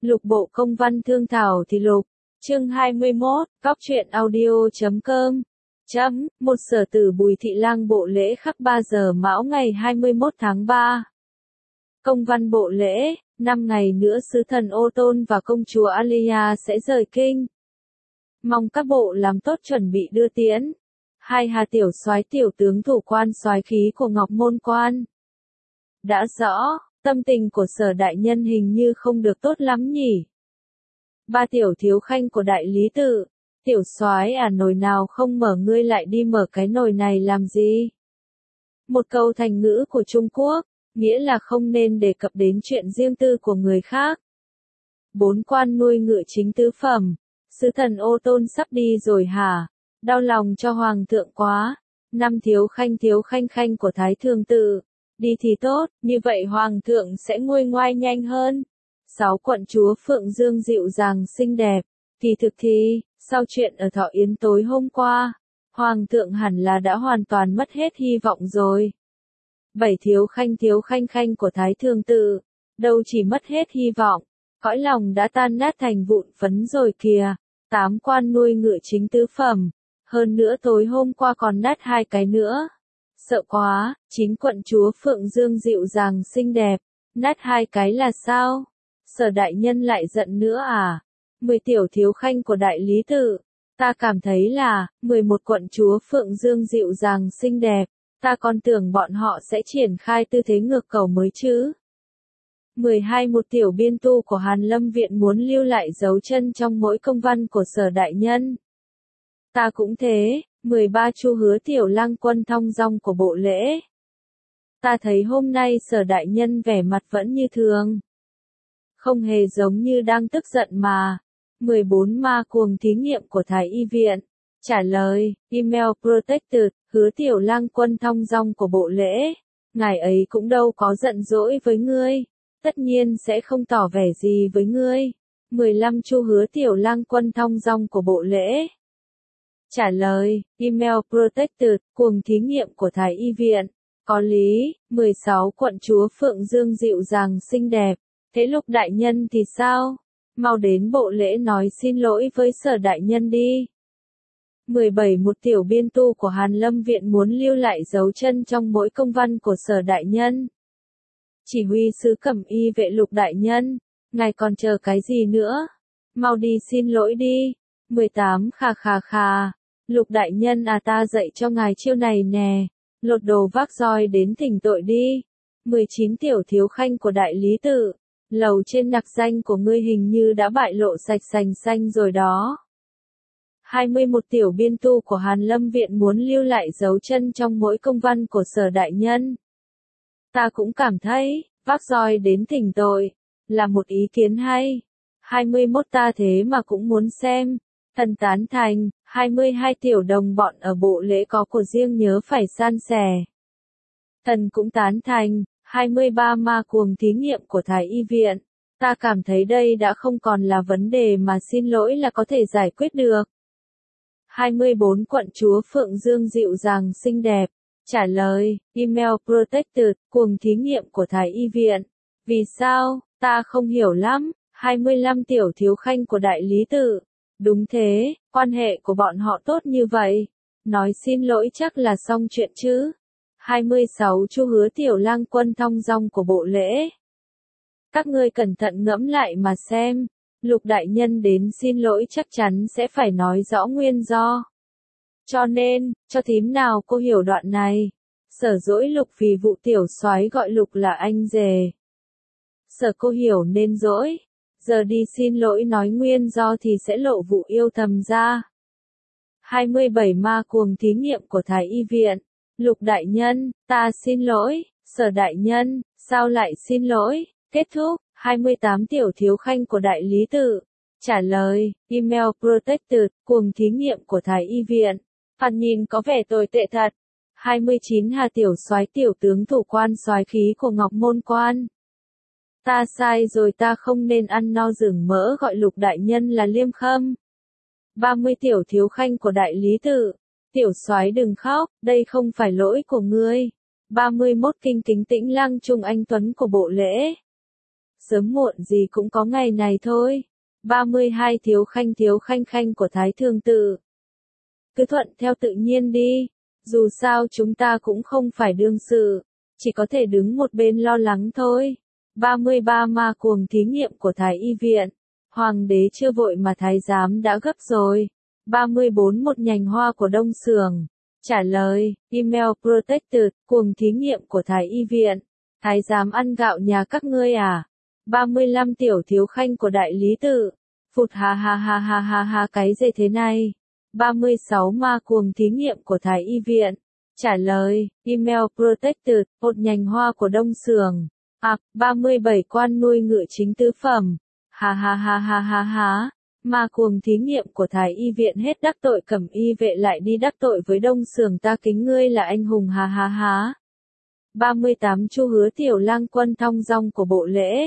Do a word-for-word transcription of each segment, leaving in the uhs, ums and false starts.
Lục bộ công văn thương thảo thì lục. Chương hai mươi mốt, góc truyện audio chấm com. Chấm, một sở tử Bùi Thị Lang bộ lễ khắc ba giờ mão ngày hai mươi mốt tháng ba. Công văn bộ lễ, năm ngày nữa sứ thần Ô Tôn và công chúa Alia sẽ rời kinh. Mong các bộ làm tốt chuẩn bị đưa tiễn. Hai Hà tiểu soái tiểu tướng thủ quan soái khí của Ngọc Môn Quan. Đã rõ, tâm tình của Sở đại nhân hình như không được tốt lắm nhỉ. Ba tiểu thiếu khanh của đại lý tự, tiểu soái à, nồi nào không mở ngươi lại đi mở cái nồi này làm gì? Một câu thành ngữ của Trung Quốc, nghĩa là không nên đề cập đến chuyện riêng tư của người khác. Bốn quan nuôi ngựa chính tứ phẩm, sứ thần Ô Tôn sắp đi rồi hả? Đau lòng cho hoàng thượng quá. Năm thiếu khanh thiếu khanh khanh của Thái Thường Tự, đi thì tốt, như vậy hoàng thượng sẽ nguôi ngoai nhanh hơn. Sáu quận chúa Phượng Dương dịu dàng xinh đẹp, kỳ thực thì, sau chuyện ở Thọ Yến tối hôm qua, hoàng thượng hẳn là đã hoàn toàn mất hết hy vọng rồi. Bảy thiếu khanh thiếu khanh khanh của Thái Thường Tự, đâu chỉ mất hết hy vọng, cõi lòng đã tan nát thành vụn phấn rồi kìa. Tám quan nuôi ngựa chính tứ phẩm, hơn nữa tối hôm qua còn nát hai cái nữa. Sợ quá, chín quận chúa Phượng Dương dịu dàng xinh đẹp, nát hai cái là sao? Sở đại nhân lại giận nữa à? Mười tiểu thiếu khanh của đại lý tự, ta cảm thấy là, mười một quận chúa Phượng Dương dịu dàng xinh đẹp, ta còn tưởng bọn họ sẽ triển khai tư thế ngược cầu mới chứ. mười hai một tiểu biên tu của Hàn Lâm Viện muốn lưu lại dấu chân trong mỗi công văn của Sở đại nhân. Ta cũng thế. mười ba chu hứa tiểu lang quân thong dong của bộ lễ. Ta thấy hôm nay Sở đại nhân vẻ mặt vẫn như thường. Không hề giống như đang tức giận mà. mười bốn ma cuồng thí nghiệm của Thái y viện. Trả lời, email protected, hứa tiểu lang quân thong dong của bộ lễ. Ngài ấy cũng đâu có giận dỗi với ngươi. Tất nhiên sẽ không tỏ vẻ gì với ngươi. mười lăm chu hứa tiểu lang quân thong dong của bộ lễ. Trả lời, email protected, cuồng thí nghiệm của Thái y viện. Có lý, mười sáu quận chúa Phượng Dương dịu dàng xinh đẹp. Thế Lục đại nhân thì sao? Mau đến bộ lễ nói xin lỗi với Sở đại nhân đi. mười bảy một tiểu biên tu của Hàn Lâm Viện muốn lưu lại dấu chân trong mỗi công văn của Sở đại nhân. Chỉ huy sứ Cẩm Y vệ Lục đại nhân, ngài còn chờ cái gì nữa? Mau đi xin lỗi đi. mười tám khà khà khà. Lục đại nhân à, ta dạy cho ngài chiêu này nè, lột đồ vác roi đến thỉnh tội đi. mười chín tiểu thiếu khanh của đại lý tự, lầu trên nặc danh của ngươi hình như đã bại lộ sạch sành xanh rồi đó. hai mươi một tiểu biên tu của Hàn Lâm Viện muốn lưu lại dấu chân trong mỗi công văn của Sở đại nhân. Ta cũng cảm thấy, vác roi đến thỉnh tội, là một ý kiến hay. hai mươi mốt ta thế mà cũng muốn xem. Thần tán thành, hai mươi hai tiểu đồng bọn ở bộ lễ có của riêng nhớ phải san sẻ. Thần cũng tán thành, hai mươi ba ma cuồng thí nghiệm của Thái y viện. Ta cảm thấy đây đã không còn là vấn đề mà xin lỗi là có thể giải quyết được. hai mươi bốn quận chúa Phượng Dương dịu dàng xinh đẹp. Trả lời, email protected, cuồng thí nghiệm của Thái y viện. Vì sao, ta không hiểu lắm. hai mươi lăm tiểu thiếu khanh của đại lý tự. Đúng thế, quan hệ của bọn họ tốt như vậy. Nói xin lỗi chắc là xong chuyện chứ. hai mươi sáu chu hứa tiểu lang quân thong dong của bộ lễ. Các ngươi cẩn thận ngẫm lại mà xem. Lục đại nhân đến xin lỗi chắc chắn sẽ phải nói rõ nguyên do. Cho nên, cho thím nào cô hiểu đoạn này. Sở dỗi Lục vì vụ tiểu soái gọi Lục là anh rể. Sở cô hiểu nên dỗi. Giờ đi xin lỗi nói nguyên do thì sẽ lộ vụ yêu thầm ra. hai mươi bảy ma cuồng thí nghiệm của Thái y viện. Lục đại nhân, ta xin lỗi. Sở đại nhân, sao lại xin lỗi? Kết thúc, hai mươi tám tiểu thiếu khanh của đại lý tự. Trả lời, email protected, cuồng thí nghiệm của Thái y viện. Phạt nhìn có vẻ tồi tệ thật. hai mươi chín Hà tiểu soái tiểu tướng thủ quan soái khí của Ngọc Môn Quan. Ta sai rồi, ta không nên ăn no rừng mỡ gọi Lục đại nhân là liêm khâm. ba mươi tiểu thiếu khanh của đại lý tự. Tiểu soái đừng khóc, đây không phải lỗi của ngươi. ba mươi mốt kinh kính tĩnh Lăng Trung anh tuấn của bộ lễ. sớm muộn gì cũng có ngày này thôi. ba mươi hai Thiếu khanh thiếu khanh khanh của Thái Thương Tự. Cứ thuận theo tự nhiên đi, dù sao chúng ta cũng không phải đương sự, chỉ có thể đứng một bên lo lắng thôi. ba mươi ba Ma cuồng thí nghiệm của Thái Y Viện. Hoàng đế chưa vội mà thái giám đã gấp rồi. ba mươi bốn Một nhành hoa của Đông Sường. Trả lời, email protected, cuồng thí nghiệm của Thái Y Viện. Thái giám ăn gạo nhà các ngươi à? ba mươi lăm Tiểu thiếu khanh của Đại Lý Tự. Phụt ha ha ha ha ha ha cái gì thế này? ba mươi sáu Ma cuồng thí nghiệm của Thái Y Viện. Trả lời, email protected, một nhành hoa của Đông Sường. À, ba mươi bảy Quan nuôi ngựa chính tứ phẩm. Ha ha ha ha ha ha. Ma cuồng thí nghiệm của Thái Y Viện hết đắc tội Cẩm Y Vệ lại đi đắc tội với Đông Sường, ta kính ngươi là anh hùng ha ha ha. ba mươi tám Chu Hứa Tiểu lang quân thong dong của bộ lễ.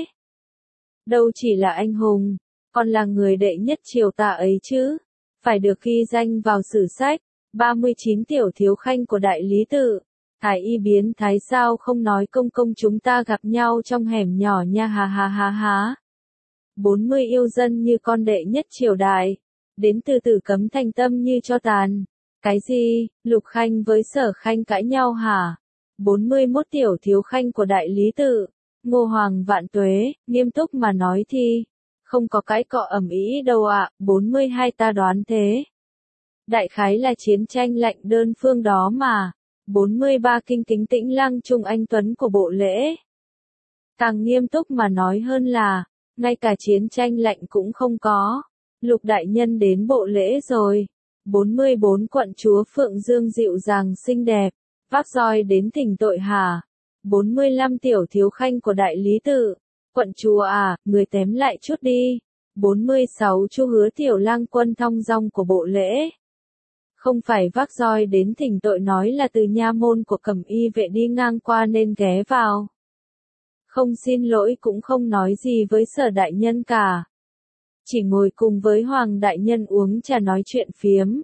Đâu chỉ là anh hùng, còn là người đệ nhất triều ta ấy chứ, phải được ghi danh vào sử sách. ba mươi chín Tiểu thiếu khanh của Đại Lý Tự. Thái y biến thái sao không nói công công chúng ta gặp nhau trong hẻm nhỏ nha ha ha ha ha. bốn mươi Yêu dân như con đệ nhất triều đại. Đến từ Tử Cấm thành tâm như cho tàn. Cái gì, Lục Khanh với Sở Khanh cãi nhau hả? bốn mươi mốt Tiểu thiếu khanh của Đại Lý Tự. Ngô Hoàng vạn tuế, nghiêm túc mà nói thì không có cái cọ ầm ĩ đâu ạ. À. bốn mươi hai Ta đoán thế. Đại khái là chiến tranh lạnh đơn phương đó mà. bốn mươi ba Kinh kính Tĩnh Lăng Trung Anh Tuấn của bộ lễ. Càng nghiêm túc mà nói hơn là, ngay cả chiến tranh lạnh cũng không có. Lục đại nhân đến bộ lễ rồi. bốn mươi bốn Quận chúa Phượng Dương dịu dàng xinh đẹp, vác roi đến thỉnh tội hả? bốn mươi lăm Tiểu thiếu khanh của Đại Lý Tự. Quận chúa à, người tém lại chút đi. bốn mươi sáu Chu Hứa Tiểu lang quân thong dong của bộ lễ. Không phải vác roi đến thỉnh tội, nói là từ nha môn của Cẩm Y Vệ đi ngang qua nên ghé vào. Không xin lỗi cũng không nói gì với Sở đại nhân cả. Chỉ ngồi cùng với Hoàng đại nhân uống trà nói chuyện phiếm.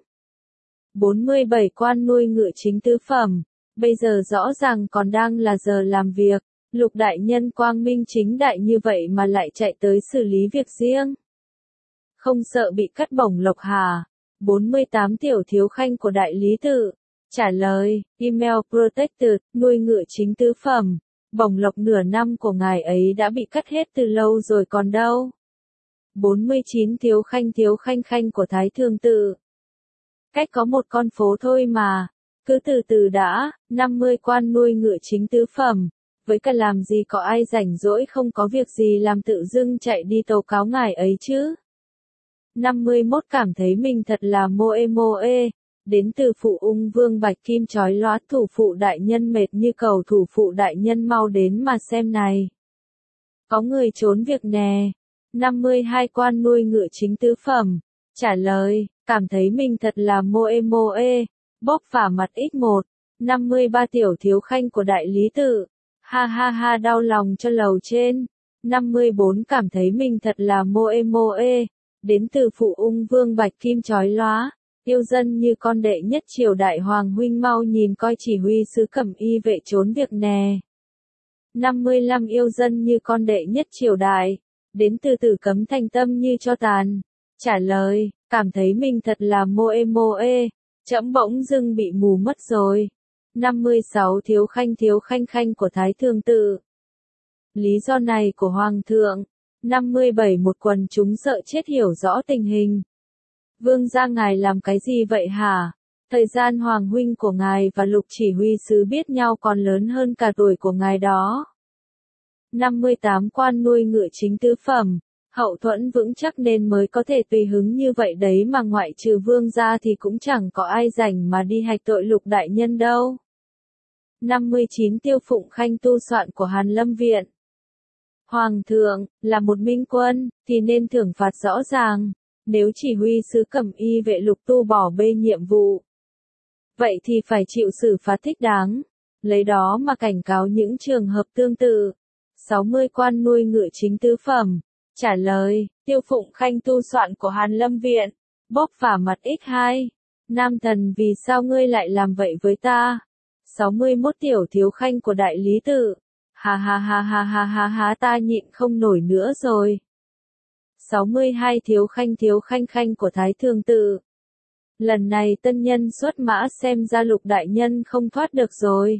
bốn mươi bảy Quan nuôi ngựa chính tứ phẩm. Bây giờ rõ ràng còn đang là giờ làm việc. Lục đại nhân quang minh chính đại như vậy mà lại chạy tới xử lý việc riêng. Không sợ bị cắt bổng lộc hả? bốn mươi tám Tiểu thiếu khanh của Đại Lý Tự. Trả lời, email protected, nuôi ngựa chính tứ phẩm. Bổng lộc nửa năm của ngài ấy đã bị cắt hết từ lâu rồi còn đâu. bốn mươi chín Thiếu khanh thiếu khanh khanh của Thái Thương Tự. Cách có một con phố thôi mà. Cứ từ từ đã. năm mươi Quan nuôi ngựa chính tứ phẩm. Với cả làm gì có ai rảnh rỗi không có việc gì làm tự dưng chạy đi tố cáo ngài ấy chứ. năm mươi mốt Cảm thấy mình thật là moe moe. Đến từ Phụ Ung Vương Bạch Kim chói lóa, thủ phụ đại nhân mệt như cầu, thủ phụ đại nhân mau đến mà xem này. Có người trốn việc nè. năm mươi hai Quan nuôi ngựa chính tứ phẩm. Trả lời, cảm thấy mình thật là moe moe. Bóp vả mặt x một. năm mươi ba Tiểu thiếu khanh của Đại Lý Tự. Ha ha ha đau lòng cho lầu trên. năm mươi bốn Cảm thấy mình thật là moe moe. Đến từ Phụ Ung Vương Bạch Kim chói lóa. Yêu dân như con đệ nhất triều đại, Hoàng huynh mau nhìn coi chỉ huy sứ Cẩm Y Vệ trốn việc nè. năm mươi lăm Yêu dân như con đệ nhất triều đại. Đến từ Tử Cấm thành tâm như cho tàn. Trả lời, cảm thấy mình thật là moe moe. Trẫm bỗng dưng bị mù mất rồi. năm mươi sáu Thiếu khanh thiếu khanh khanh của Thái Thương Tự. Lý do này của Hoàng thượng. năm mươi bảy Một quần chúng sợ chết hiểu rõ tình hình. Vương gia ngài làm cái gì vậy hả? Thời gian Hoàng huynh của ngài và Lục chỉ huy sứ biết nhau còn lớn hơn cả tuổi của ngài đó. năm mươi tám Quan nuôi ngựa chính tứ phẩm. Hậu thuẫn vững chắc nên mới có thể tùy hứng như vậy đấy mà, ngoại trừ vương gia thì cũng chẳng có ai rảnh mà đi hạch tội Lục đại nhân đâu. năm mươi chín Tiêu Phụng khanh tu soạn của Hàn Lâm Viện. Hoàng thượng, là một minh quân, thì nên thưởng phạt rõ ràng. Nếu chỉ huy sứ Cẩm Y Vệ Lục tu bỏ bê nhiệm vụ, vậy thì phải chịu xử phạt thích đáng. Lấy đó mà cảnh cáo những trường hợp tương tự. sáu mươi Quan nuôi ngựa chính tứ phẩm. Trả lời, Tiêu Phụng khanh tu soạn của Hàn Lâm Viện. Bóp vả mặt x hai. Nam thần, vì sao ngươi lại làm vậy với ta? sáu mươi mốt Tiểu thiếu khanh của Đại Lý Tự. Ha ha ha ha ha ha ha ta nhịn không nổi nữa rồi. sáu mươi hai Thiếu khanh thiếu khanh khanh của Thái Thường Tự. Lần này tân nhân xuất mã xem ra Lục đại nhân không thoát được rồi.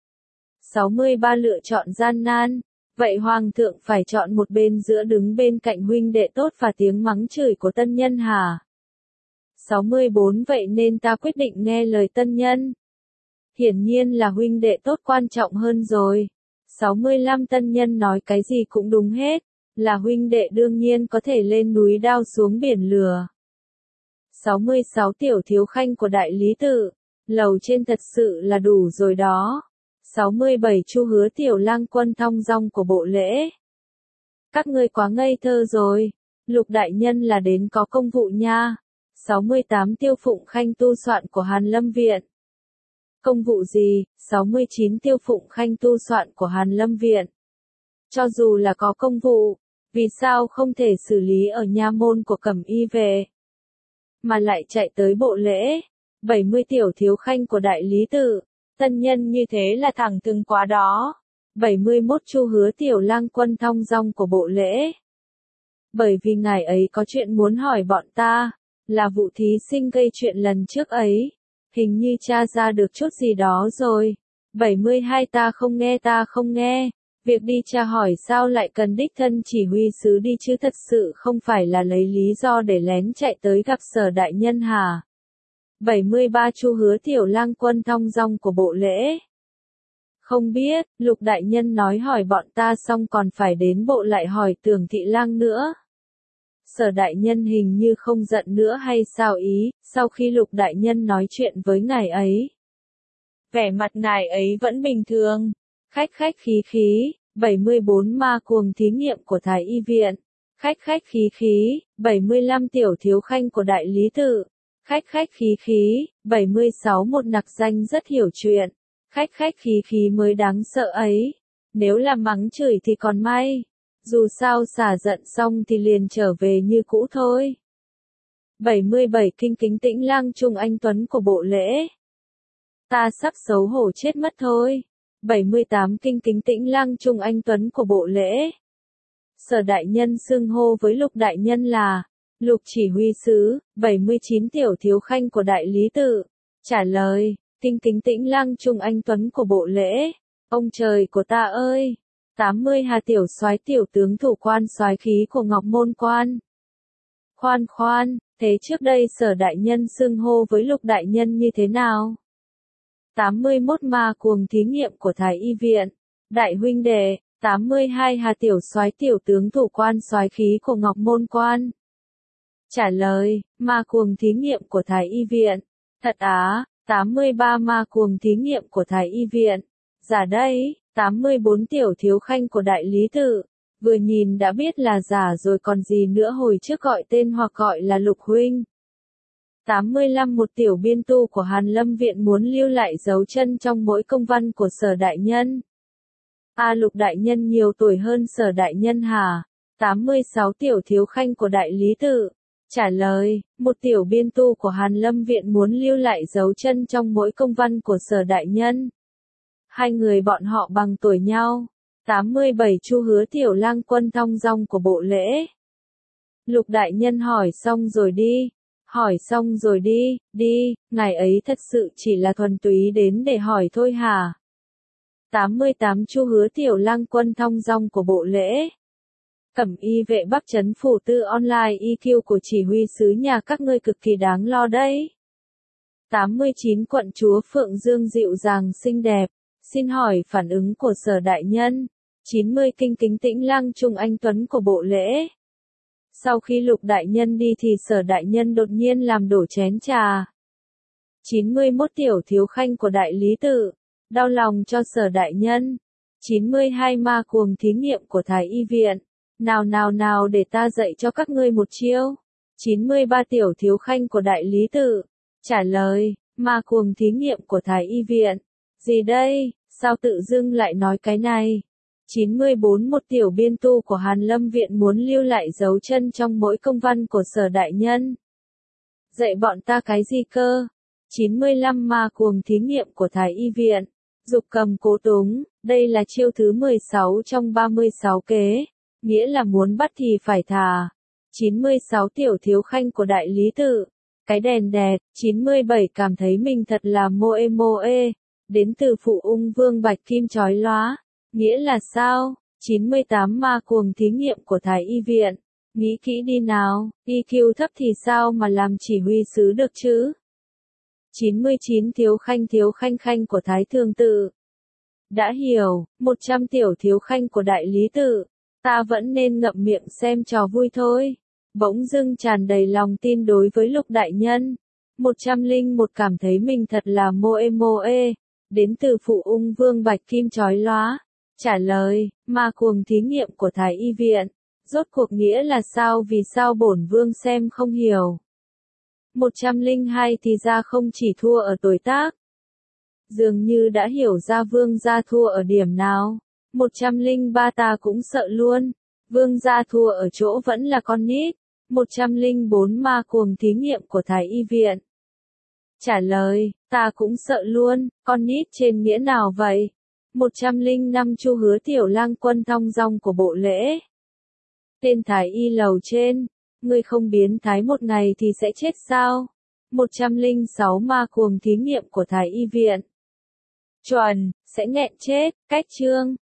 sáu mươi ba Lựa chọn gian nan. Vậy hoàng thượng phải chọn một bên giữa đứng bên cạnh huynh đệ tốt và tiếng mắng chửi của tân nhân hả? sáu mươi bốn Vậy nên ta quyết định nghe lời tân nhân. Hiển nhiên là huynh đệ tốt quan trọng hơn rồi. sáu mươi lăm Tân nhân nói cái gì cũng đúng hết. Là huynh đệ đương nhiên có thể lên núi đao xuống biển lửa. sáu mươi sáu Tiểu thiếu khanh của Đại Lý Tự. Lầu trên thật sự là đủ rồi đó. sáu mươi bảy Chu Hứa Tiểu lang quân thong dong của bộ lễ. Các ngươi quá ngây thơ rồi. Lục đại nhân là đến có công vụ nha. sáu mươi tám Tiêu Phụng Khanh tu soạn của Hàn Lâm Viện. Công vụ gì? sáu mươi chín Tiêu Phụng Khanh tu soạn của Hàn Lâm Viện. Cho dù là có công vụ, vì sao không thể xử lý ở nha môn của Cẩm Y về, mà lại chạy tới bộ lễ? bảy mươi Tiểu thiếu khanh của Đại Lý Tự. Tân nhân như thế là thẳng thừng quá đó. bảy mươi mốt Chu Hứa Tiểu lang quân thong dong của bộ lễ. Bởi vì ngài ấy có chuyện muốn hỏi bọn ta, là vụ thí sinh gây chuyện lần trước ấy. Hình như tra ra được chút gì đó rồi. bảy mươi hai Ta không nghe ta không nghe. Việc đi tra hỏi sao lại cần đích thân chỉ huy sứ đi chứ, thật sự không phải là lấy lý do để lén chạy tới gặp Sở đại nhân hả? bảy mươi ba Chu Hứa Tiểu lang quân thong dong của bộ lễ. Không biết, Lục đại nhân nói hỏi bọn ta xong còn phải đến bộ lại hỏi Tưởng thị lang nữa. Sở đại nhân hình như không giận nữa hay sao ý? Sau khi Lục đại nhân nói chuyện với ngài ấy, vẻ mặt ngài ấy vẫn bình thường, khách khách khí khí. bảy mươi bốn Ma cuồng thí nghiệm của Thái Y Viện. Khách khách khí khí. bảy mươi lăm Tiểu thiếu khanh của Đại Lý Tự. Khách khách khí khí. bảy mươi sáu Một nặc danh rất hiểu chuyện. Khách khách khí khí mới đáng sợ ấy. Nếu là mắng chửi thì còn may. Dù sao xả giận xong thì liền trở về như cũ thôi. bảy mươi bảy Kinh kính tĩnh lang Trung Anh Tuấn của bộ lễ. Ta sắp xấu hổ chết mất thôi. bảy mươi tám Kinh kính tĩnh lang Trung Anh Tuấn của bộ lễ. Sở đại nhân xưng hô với Lục đại nhân là Lục chỉ huy sứ. bảy mươi chín Tiểu thiếu khanh của Đại Lý Tự. Trả lời, Kinh kính tĩnh lang Trung Anh Tuấn của bộ lễ. Ông trời của ta ơi! tám mươi Hà Tiểu soái tiểu tướng thủ quan soái khí của Ngọc Môn Quan. Khoan khoan, thế trước đây Sở đại nhân xưng hô với Lục đại nhân như thế nào? tám mươi mốt Ma cuồng thí nghiệm của Thái Y Viện. Đại huynh đệ. tám mươi hai Hà Tiểu soái tiểu tướng thủ quan soái khí của Ngọc Môn Quan. Trả lời, Ma cuồng thí nghiệm của Thái Y Viện. Thật á? tám mươi ba Ma cuồng thí nghiệm của Thái Y Viện. Giả đây. tám mươi bốn Tiểu thiếu khanh của Đại Lý Tự. Vừa nhìn đã biết là giả rồi còn gì nữa, hồi trước gọi tên hoặc gọi là Lục huynh. tám mươi lăm Một tiểu biên tu của Hàn Lâm Viện muốn lưu lại dấu chân trong mỗi công văn của Sở đại nhân. A Lục đại nhân nhiều tuổi hơn Sở đại nhân hả? tám mươi sáu Tiểu thiếu khanh của Đại Lý Tự. Trả lời, một tiểu biên tu của Hàn Lâm Viện muốn lưu lại dấu chân trong mỗi công văn của Sở đại nhân. Hai người bọn họ bằng tuổi nhau. tám mươi bảy Chu Hứa Tiểu lang quân thong dong của bộ lễ. Lục đại nhân hỏi xong rồi đi. Hỏi xong rồi đi, đi, ngài ấy thật sự chỉ là thuần túy đến để hỏi thôi hả? tám mươi tám Chu Hứa Tiểu lang quân thong dong của bộ lễ. Cẩm Y vệ Bắc Trấn phủ tư online e quy của chỉ huy sứ nhà các ngươi cực kỳ đáng lo đấy. tám mươi chín Quận chúa Phượng Dương dịu dàng xinh đẹp. Xin hỏi phản ứng của Sở đại nhân. chín mươi Kinh kính tĩnh lang Trung Anh Tuấn của bộ lễ. Sau khi Lục đại nhân đi thì Sở đại nhân đột nhiên làm đổ chén trà. chín mươi mốt Tiểu thiếu khanh của Đại Lý Tự. Đau lòng cho Sở đại nhân. chín mươi hai Ma cuồng thí nghiệm của Thái Y Viện. Nào nào nào để ta dạy cho các ngươi một chiêu. chín mươi ba Tiểu thiếu khanh của Đại Lý Tự. Trả lời, Ma cuồng thí nghiệm của Thái Y Viện. Gì đây, sao tự dưng lại nói cái này? chín mươi bốn Một tiểu biên tu của Hàn Lâm Viện muốn lưu lại dấu chân trong mỗi công văn của Sở đại nhân. Dạy bọn ta cái gì cơ? chín mươi lăm Ma cuồng thí nghiệm của Thái Y Viện. Dục cầm cố túng, đây là chiêu thứ mười sáu trong ba mươi sáu kế, nghĩa là muốn bắt thì phải thà. chín mươi sáu Tiểu thiếu khanh của đại lý tự, cái đèn đẹt. chín mươi bảy Cảm thấy mình thật là moe moe, đến từ phụ ung vương bạch kim chói lóa, nghĩa là sao? chín mươi tám Ma cuồng thí nghiệm của Thái y viện, nghĩ kỹ đi nào, i kiu thấp thì sao mà làm chỉ huy sứ được chứ? chín mươi chín Thiếu khanh thiếu khanh khanh của Thái thường tự. Đã hiểu, một trăm Tiểu thiếu khanh của đại lý tự, ta vẫn nên ngậm miệng xem trò vui thôi. Bỗng dưng tràn đầy lòng tin đối với Lục đại nhân. một trăm lẻ một Cảm thấy mình thật là moe moe, đến từ phụ ung vương bạch kim chói lóa. Trả lời, Ma cuồng thí nghiệm của Thái y viện, rốt cuộc nghĩa là sao? Vì sao bổn vương xem không hiểu? một trăm lẻ hai Thì ra không chỉ thua ở tuổi tác, dường như đã hiểu ra vương gia thua ở điểm nào. một trăm lẻ ba Ta cũng sợ luôn, vương gia thua ở chỗ vẫn là con nít. một trăm lẻ bốn Ma cuồng thí nghiệm của Thái y viện. Trả lời, ta cũng sợ luôn, con nít trên nghĩa nào vậy? một trăm lẻ năm Chu hứa tiểu lang quân thong dong của bộ lễ. Tên Thái y lầu trên, ngươi không biến thái một ngày thì sẽ chết sao? một trăm lẻ sáu Ma cuồng thí nghiệm của Thái y viện. Chuẩn, sẽ nghẹn chết. Cách chương